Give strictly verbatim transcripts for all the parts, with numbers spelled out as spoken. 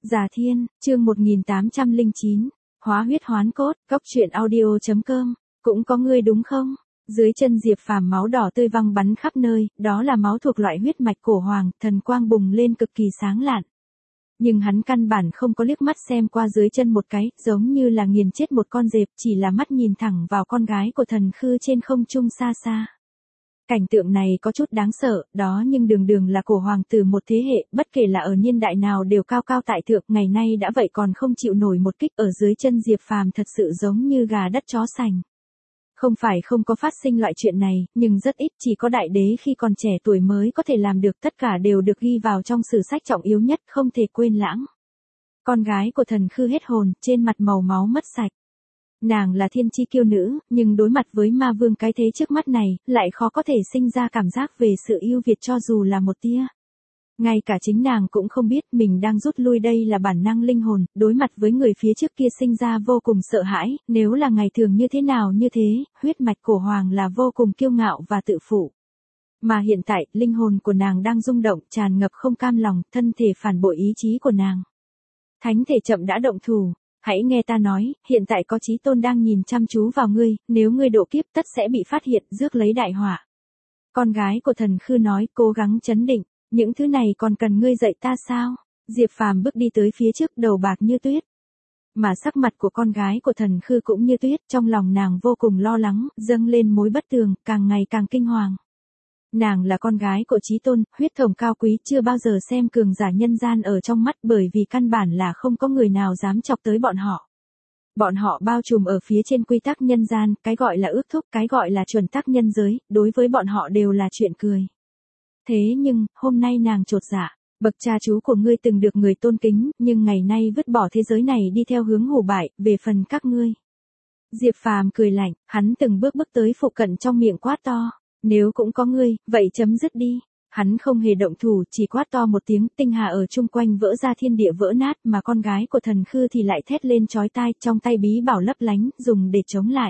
Già Thiên, chương một nghìn tám trăm lẻ chín, hóa huyết hoán cốt, cốc truyện audio chấm com, cũng có ngươi đúng không? Dưới chân Diệp Phàm máu đỏ tươi văng bắn khắp nơi, đó là máu thuộc loại huyết mạch cổ hoàng, thần quang bùng lên cực kỳ sáng lạn. Nhưng hắn căn bản không có liếc mắt xem qua dưới chân một cái, giống như là nghiền chết một con dẹp, chỉ là mắt nhìn thẳng vào con gái của thần khư trên không trung xa xa. Cảnh tượng này có chút đáng sợ, đó nhưng đường đường là cổ hoàng tử một thế hệ, bất kể là ở niên đại nào đều cao cao tại thượng, ngày nay đã vậy còn không chịu nổi một kích ở dưới chân Diệp Phàm thật sự giống như gà đất chó sành. Không phải không có phát sinh loại chuyện này, nhưng rất ít, chỉ có đại đế khi còn trẻ tuổi mới có thể làm được, tất cả đều được ghi vào trong sử sách trọng yếu nhất, không thể quên lãng. Con gái của thần khư hết hồn, trên mặt màu máu mất sạch. Nàng là thiên chi kiêu nữ, nhưng đối mặt với ma vương cái thế trước mắt này, lại khó có thể sinh ra cảm giác về sự ưu việt cho dù là một tia. Ngay cả chính nàng cũng không biết mình đang rút lui, đây là bản năng linh hồn, đối mặt với người phía trước kia sinh ra vô cùng sợ hãi, nếu là ngày thường như thế nào như thế, huyết mạch cổ hoàng là vô cùng kiêu ngạo và tự phụ. Mà hiện tại, linh hồn của nàng đang rung động, tràn ngập không cam lòng, thân thể phản bội ý chí của nàng. Thánh thể chậm đã động thủ. Hãy nghe ta nói, hiện tại có chí tôn đang nhìn chăm chú vào ngươi, nếu ngươi độ kiếp tất sẽ bị phát hiện, rước lấy đại họa. Con gái của thần khư nói, cố gắng chấn định, những thứ này còn cần ngươi dạy ta sao? Diệp Phàm bước đi tới phía trước, đầu bạc như tuyết. Mà sắc mặt của con gái của thần khư cũng như tuyết, trong lòng nàng vô cùng lo lắng, dâng lên mối bất tường, càng ngày càng kinh hoàng. Nàng là con gái của chí tôn, huyết thống cao quý, chưa bao giờ xem cường giả nhân gian ở trong mắt, bởi vì căn bản là không có người nào dám chọc tới bọn họ. Bọn họ bao trùm ở phía trên quy tắc nhân gian, cái gọi là ước thúc, cái gọi là chuẩn tắc nhân giới, đối với bọn họ đều là chuyện cười. Thế nhưng, hôm nay nàng chột dạ, bậc cha chú của ngươi từng được người tôn kính, nhưng ngày nay vứt bỏ thế giới này đi theo hướng hủ bại, về phần các ngươi. Diệp Phàm cười lạnh, hắn từng bước bước tới phụ cận trong miệng quát to. Nếu cũng có ngươi, vậy chấm dứt đi. Hắn không hề động thủ, chỉ quát to một tiếng, tinh hà ở chung quanh vỡ ra, thiên địa vỡ nát, mà con gái của thần khư thì lại thét lên chói tai, trong tay bí bảo lấp lánh, dùng để chống lại.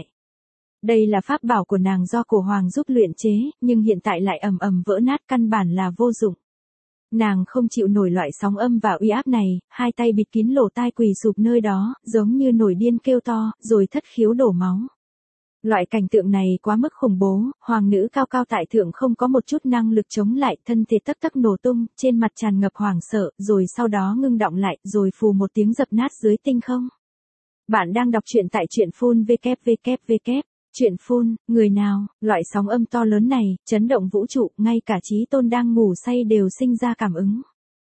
Đây là pháp bảo của nàng do cổ hoàng giúp luyện chế, nhưng hiện tại lại ầm ầm vỡ nát, căn bản là vô dụng. Nàng không chịu nổi loại sóng âm và uy áp này, hai tay bịt kín lỗ tai, quỳ sụp nơi đó, giống như nổi điên kêu to, rồi thất khiếu đổ máu. Loại cảnh tượng này quá mức khủng bố, hoàng nữ cao cao tại thượng không có một chút năng lực chống lại, thân thể tấp tấp nổ tung, trên mặt tràn ngập hoảng sợ, rồi sau đó ngưng động lại, rồi phù một tiếng dập nát dưới tinh không. Bạn đang đọc truyện tại truyện phun vê kép vê kép vê kép, truyện phun, người nào, loại sóng âm to lớn này, chấn động vũ trụ, ngay cả chí tôn đang ngủ say đều sinh ra cảm ứng.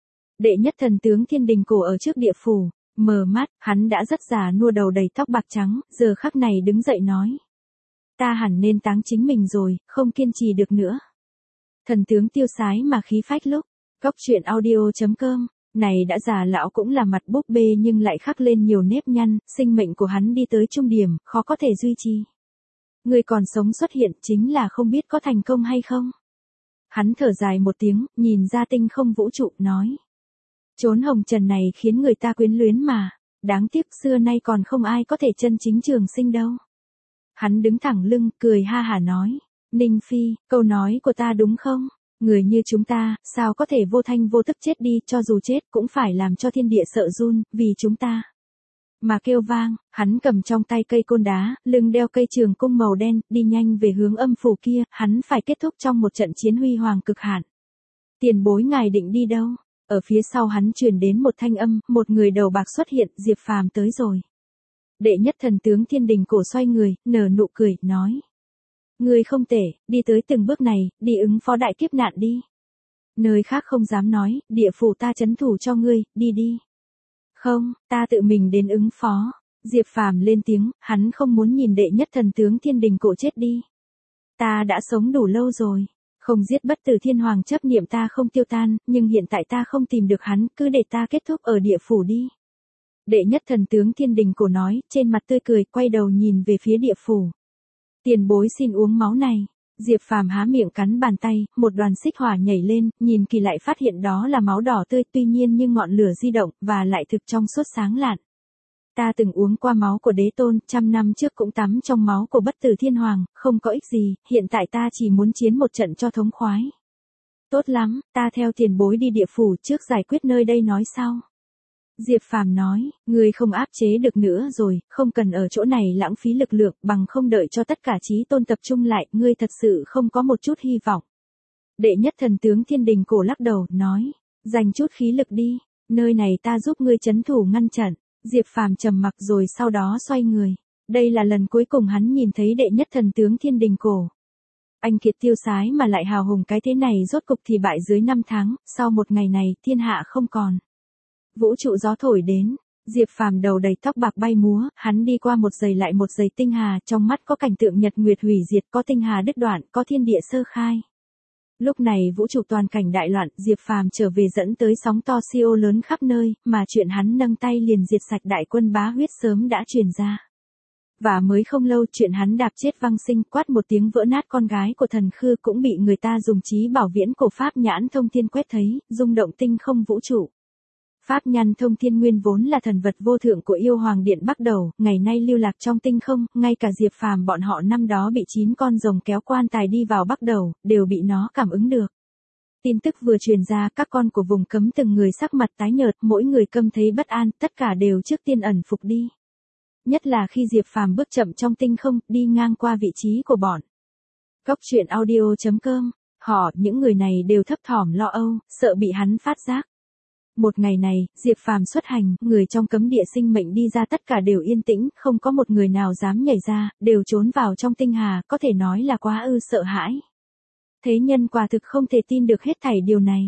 Đệ nhất thần tướng thiên đình cổ ở trước địa phủ, mờ mắt, hắn đã rất già nua, đầu đầy tóc bạc trắng, giờ khắc này đứng dậy nói. Ta hẳn nên táng chính mình rồi, không kiên trì được nữa. Thần tướng tiêu sái mà khí phách lúc, cốc truyện audio chấm com, này đã già lão cũng là mặt búp bê nhưng lại khắc lên nhiều nếp nhăn, sinh mệnh của hắn đi tới trung điểm, khó có thể duy trì. Người còn sống xuất hiện chính là không biết có thành công hay không. Hắn thở dài một tiếng, nhìn ra tinh không vũ trụ, nói. Chốn hồng trần này khiến người ta quyến luyến mà, đáng tiếc xưa nay còn không ai có thể chân chính trường sinh đâu. Hắn đứng thẳng lưng, cười ha hả nói, Ninh Phi, câu nói của ta đúng không? Người như chúng ta, sao có thể vô thanh vô tức chết đi, cho dù chết cũng phải làm cho thiên địa sợ run, vì chúng ta. Mà kêu vang, hắn cầm trong tay cây côn đá, lưng đeo cây trường cung màu đen, đi nhanh về hướng âm phủ kia, hắn phải kết thúc trong một trận chiến huy hoàng cực hạn. Tiền bối ngài định đi đâu? Ở phía sau hắn truyền đến một thanh âm, một người đầu bạc xuất hiện, Diệp Phàm tới rồi. Đệ nhất thần tướng thiên đình cổ xoay người, nở nụ cười, nói. Ngươi không tệ, đi tới từng bước này, đi ứng phó đại kiếp nạn đi. Nơi khác không dám nói, địa phủ ta trấn thủ cho ngươi, đi đi. Không, ta tự mình đến ứng phó. Diệp Phàm lên tiếng, hắn không muốn nhìn đệ nhất thần tướng thiên đình cổ chết đi. Ta đã sống đủ lâu rồi. Không giết bất tử thiên hoàng chấp niệm ta không tiêu tan, nhưng hiện tại ta không tìm được hắn, cứ để ta kết thúc ở địa phủ đi. Đệ nhất thần tướng thiên đình cổ nói, trên mặt tươi cười, quay đầu nhìn về phía địa phủ. Tiền bối xin uống máu này. Diệp Phàm há miệng cắn bàn tay, một đoàn xích hỏa nhảy lên, nhìn kỳ lại phát hiện đó là máu đỏ tươi, tuy nhiên như ngọn lửa di động, và lại thực trong suốt sáng lạn. Ta từng uống qua máu của đế tôn, trăm năm trước cũng tắm trong máu của bất tử thiên hoàng, không có ích gì, hiện tại ta chỉ muốn chiến một trận cho thống khoái. Tốt lắm, ta theo tiền bối đi địa phủ trước giải quyết nơi đây nói sau. Diệp Phàm nói, ngươi không áp chế được nữa rồi, không cần ở chỗ này lãng phí lực lượng, bằng không đợi cho tất cả chí tôn tập trung lại, ngươi thật sự không có một chút hy vọng. Đệ nhất thần tướng Thiên Đình Cổ lắc đầu, nói, dành chút khí lực đi, nơi này ta giúp ngươi trấn thủ ngăn trận. Diệp Phàm trầm mặc rồi sau đó xoay người. Đây là lần cuối cùng hắn nhìn thấy đệ nhất thần tướng Thiên Đình Cổ. Anh kiệt tiêu sái mà lại hào hùng cái thế này rốt cục thì bại dưới năm tháng, sau một ngày này thiên hạ không còn. Vũ trụ gió thổi đến, Diệp Phàm đầu đầy tóc bạc bay múa, hắn đi qua một giây lại một giây tinh hà, trong mắt có cảnh tượng nhật nguyệt hủy diệt, có tinh hà đứt đoạn, có thiên địa sơ khai. Lúc này vũ trụ toàn cảnh đại loạn, Diệp Phàm trở về dẫn tới sóng to siêu lớn khắp nơi, mà chuyện hắn nâng tay liền diệt sạch đại quân bá huyết sớm đã truyền ra. Và mới không lâu chuyện hắn đạp chết Văng Sinh, quát một tiếng vỡ nát con gái của thần Khư cũng bị người ta dùng trí bảo viễn cổ pháp nhãn thông thiên quét thấy, rung động tinh không vũ trụ. Pháp nhãn thông thiên nguyên vốn là thần vật vô thượng của yêu hoàng điện Bắc Đầu, ngày nay lưu lạc trong tinh không, ngay cả Diệp Phàm bọn họ năm đó bị chín con rồng kéo quan tài đi vào Bắc Đầu, đều bị nó cảm ứng được. Tin tức vừa truyền ra, các con của vùng cấm từng người sắc mặt tái nhợt, mỗi người câm thấy bất an, tất cả đều trước tiên ẩn phục đi. Nhất là khi Diệp Phàm bước chậm trong tinh không, đi ngang qua vị trí của bọn. Góc truyện audio chấm com, họ, những người này đều thấp thỏm lo âu, sợ bị hắn phát giác. Một ngày này, Diệp Phàm xuất hành, người trong cấm địa sinh mệnh đi ra tất cả đều yên tĩnh, không có một người nào dám nhảy ra, đều trốn vào trong tinh hà, có thể nói là quá ư sợ hãi. Thế nhân quả thực không thể tin được hết thảy điều này.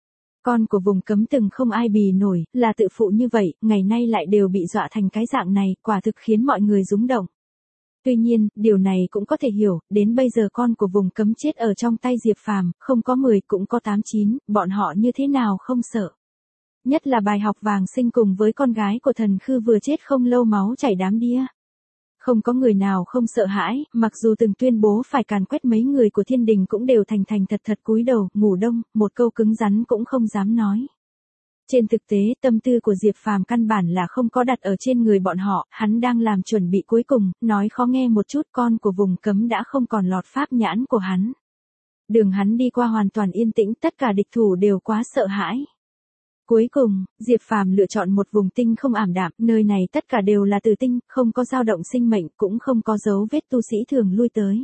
Con của vùng cấm từng không ai bì nổi, là tự phụ như vậy, ngày nay lại đều bị dọa thành cái dạng này, quả thực khiến mọi người rúng động. Tuy nhiên, điều này cũng có thể hiểu, đến bây giờ con của vùng cấm chết ở trong tay Diệp Phàm, không có mười cũng có tám chín, bọn họ như thế nào không sợ. Nhất là bài học Vàng Sinh cùng với con gái của thần Khư vừa chết không lâu máu chảy đám đĩa. Không có người nào không sợ hãi, mặc dù từng tuyên bố phải càn quét mấy người của thiên đình cũng đều thành thành thật thật cúi đầu, ngủ đông, một câu cứng rắn cũng không dám nói. Trên thực tế, tâm tư của Diệp Phàm căn bản là không có đặt ở trên người bọn họ, hắn đang làm chuẩn bị cuối cùng, nói khó nghe một chút, con của vùng cấm đã không còn lọt pháp nhãn của hắn. Đường hắn đi qua hoàn toàn yên tĩnh, tất cả địch thủ đều quá sợ hãi. Cuối cùng, Diệp Phàm lựa chọn một vùng tinh không ảm đạm, nơi này tất cả đều là từ tinh, không có dao động sinh mệnh, cũng không có dấu vết tu sĩ thường lui tới.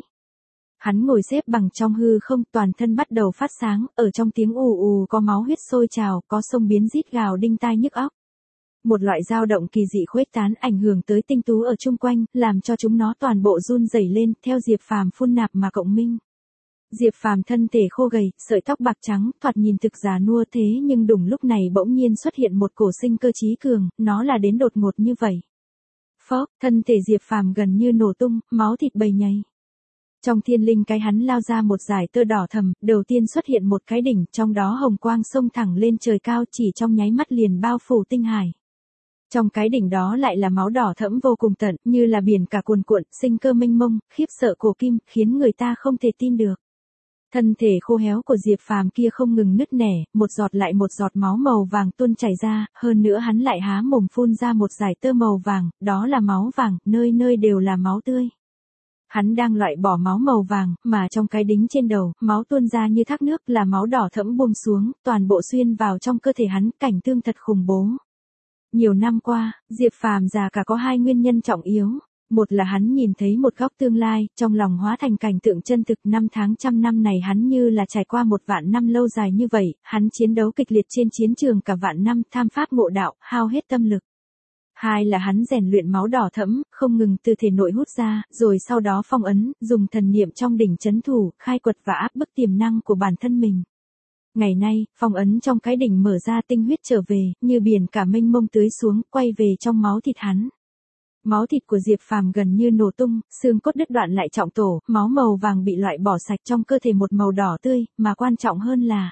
Hắn ngồi xếp bằng trong hư không, toàn thân bắt đầu phát sáng, ở trong tiếng ù ù có máu huyết sôi trào, có sông biến rít gào đinh tai nhức óc. Một loại dao động kỳ dị khuếch tán ảnh hưởng tới tinh tú ở chung quanh, làm cho chúng nó toàn bộ run rẩy lên, theo Diệp Phàm phun nạp mà cộng minh. Diệp Phàm thân thể khô gầy, sợi tóc bạc trắng, thoạt nhìn thực già nua thế nhưng đùng lúc này bỗng nhiên xuất hiện một cổ sinh cơ trí cường, nó là đến đột ngột như vậy. Phốc, thân thể Diệp Phàm gần như nổ tung, máu thịt bầy nhầy. Trong thiên linh cái hắn lao ra một dải tơ đỏ thầm, đầu tiên xuất hiện một cái đỉnh, trong đó hồng quang xông thẳng lên trời cao, chỉ trong nháy mắt liền bao phủ tinh hải. Trong cái đỉnh đó lại là máu đỏ thẫm vô cùng tận, như là biển cả cuồn cuộn, sinh cơ mênh mông, khiếp sợ cổ kim, khiến người ta không thể tin được. Thân thể khô héo của Diệp Phàm kia không ngừng nứt nẻ, một giọt lại một giọt máu màu vàng tuôn chảy ra, hơn nữa hắn lại há mồm phun ra một dải tơ màu vàng, đó là máu vàng, nơi nơi đều là máu tươi. Hắn đang loại bỏ máu màu vàng, mà trong cái đính trên đầu, máu tuôn ra như thác nước, là máu đỏ thẫm buông xuống, toàn bộ xuyên vào trong cơ thể hắn, cảnh tương thật khủng bố. Nhiều năm qua, Diệp Phàm già cả có hai nguyên nhân trọng yếu. Một là hắn nhìn thấy một góc tương lai, trong lòng hóa thành cảnh tượng chân thực, năm tháng trăm năm này hắn như là trải qua một vạn năm lâu dài như vậy, hắn chiến đấu kịch liệt trên chiến trường cả vạn năm, tham pháp ngộ đạo, hao hết tâm lực. Hai là hắn rèn luyện máu đỏ thẫm, không ngừng từ thể nội hút ra, rồi sau đó phong ấn, dùng thần niệm trong đỉnh chấn thủ, khai quật và áp bức tiềm năng của bản thân mình. Ngày nay, phong ấn trong cái đỉnh mở ra, tinh huyết trở về, như biển cả mênh mông tưới xuống, quay về trong máu thịt hắn. Máu thịt của Diệp Phàm gần như nổ tung, xương cốt đứt đoạn lại trọng tổ, máu màu vàng bị loại bỏ sạch, trong cơ thể một màu đỏ tươi, mà quan trọng hơn là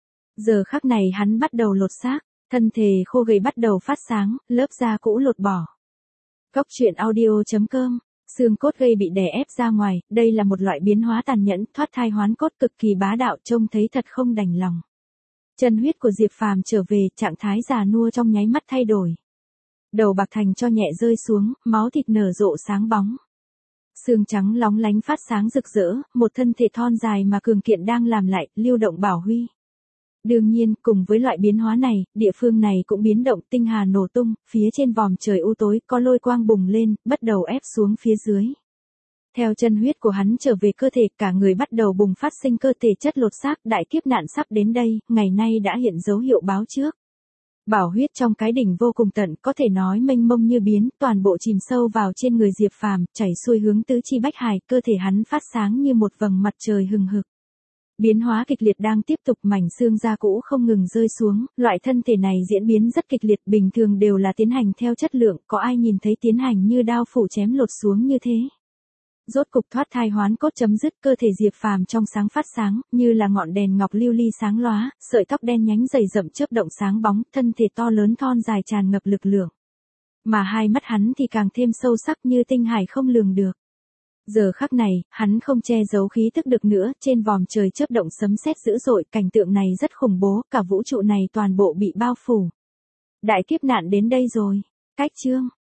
giờ khắc này hắn bắt đầu lột xác, thân thể khô gầy bắt đầu phát sáng, lớp da cũ lột bỏ. Góc truyện audio chấm com, xương cốt gây bị đè ép ra ngoài, đây là một loại biến hóa tàn nhẫn, thoát thai hoán cốt cực kỳ bá đạo, trông thấy thật không đành lòng. Chân huyết của Diệp Phàm trở về, trạng thái già nua trong nháy mắt thay đổi. Đầu bạc thành cho nhẹ rơi xuống, máu thịt nở rộ sáng bóng. Xương trắng lóng lánh phát sáng rực rỡ, một thân thể thon dài mà cường kiện đang làm lại, lưu động bảo huy. Đương nhiên, cùng với loại biến hóa này, địa phương này cũng biến động, tinh hà nổ tung, phía trên vòm trời u tối có lôi quang bùng lên, bắt đầu ép xuống phía dưới. Theo chân huyết của hắn trở về cơ thể, cả người bắt đầu bùng phát sinh cơ thể chất lột xác, đại kiếp nạn sắp đến đây, ngày nay đã hiện dấu hiệu báo trước. Bảo huyết trong cái đỉnh vô cùng tận, có thể nói mênh mông như biến, toàn bộ chìm sâu vào trên người Diệp Phàm, chảy xuôi hướng tứ chi bách hải, cơ thể hắn phát sáng như một vầng mặt trời hừng hực. Biến hóa kịch liệt đang tiếp tục, mảnh xương da cũ không ngừng rơi xuống, loại thân thể này diễn biến rất kịch liệt, bình thường đều là tiến hành theo chất lượng, có ai nhìn thấy tiến hành như đao phủ chém lột xuống như thế. Rốt cục thoát thai hoán cốt chấm dứt, cơ thể Diệp Phàm trong sáng phát sáng, như là ngọn đèn ngọc lưu ly sáng lóa, sợi tóc đen nhánh dày rậm chớp động sáng bóng, thân thể to lớn thon dài tràn ngập lực lượng. Mà hai mắt hắn thì càng thêm sâu sắc như tinh hải không lường được. Giờ khắc này, hắn không che giấu khí tức được nữa, trên vòm trời chớp động sấm sét dữ dội, cảnh tượng này rất khủng bố, cả vũ trụ này toàn bộ bị bao phủ. Đại kiếp nạn đến đây rồi. Cách chương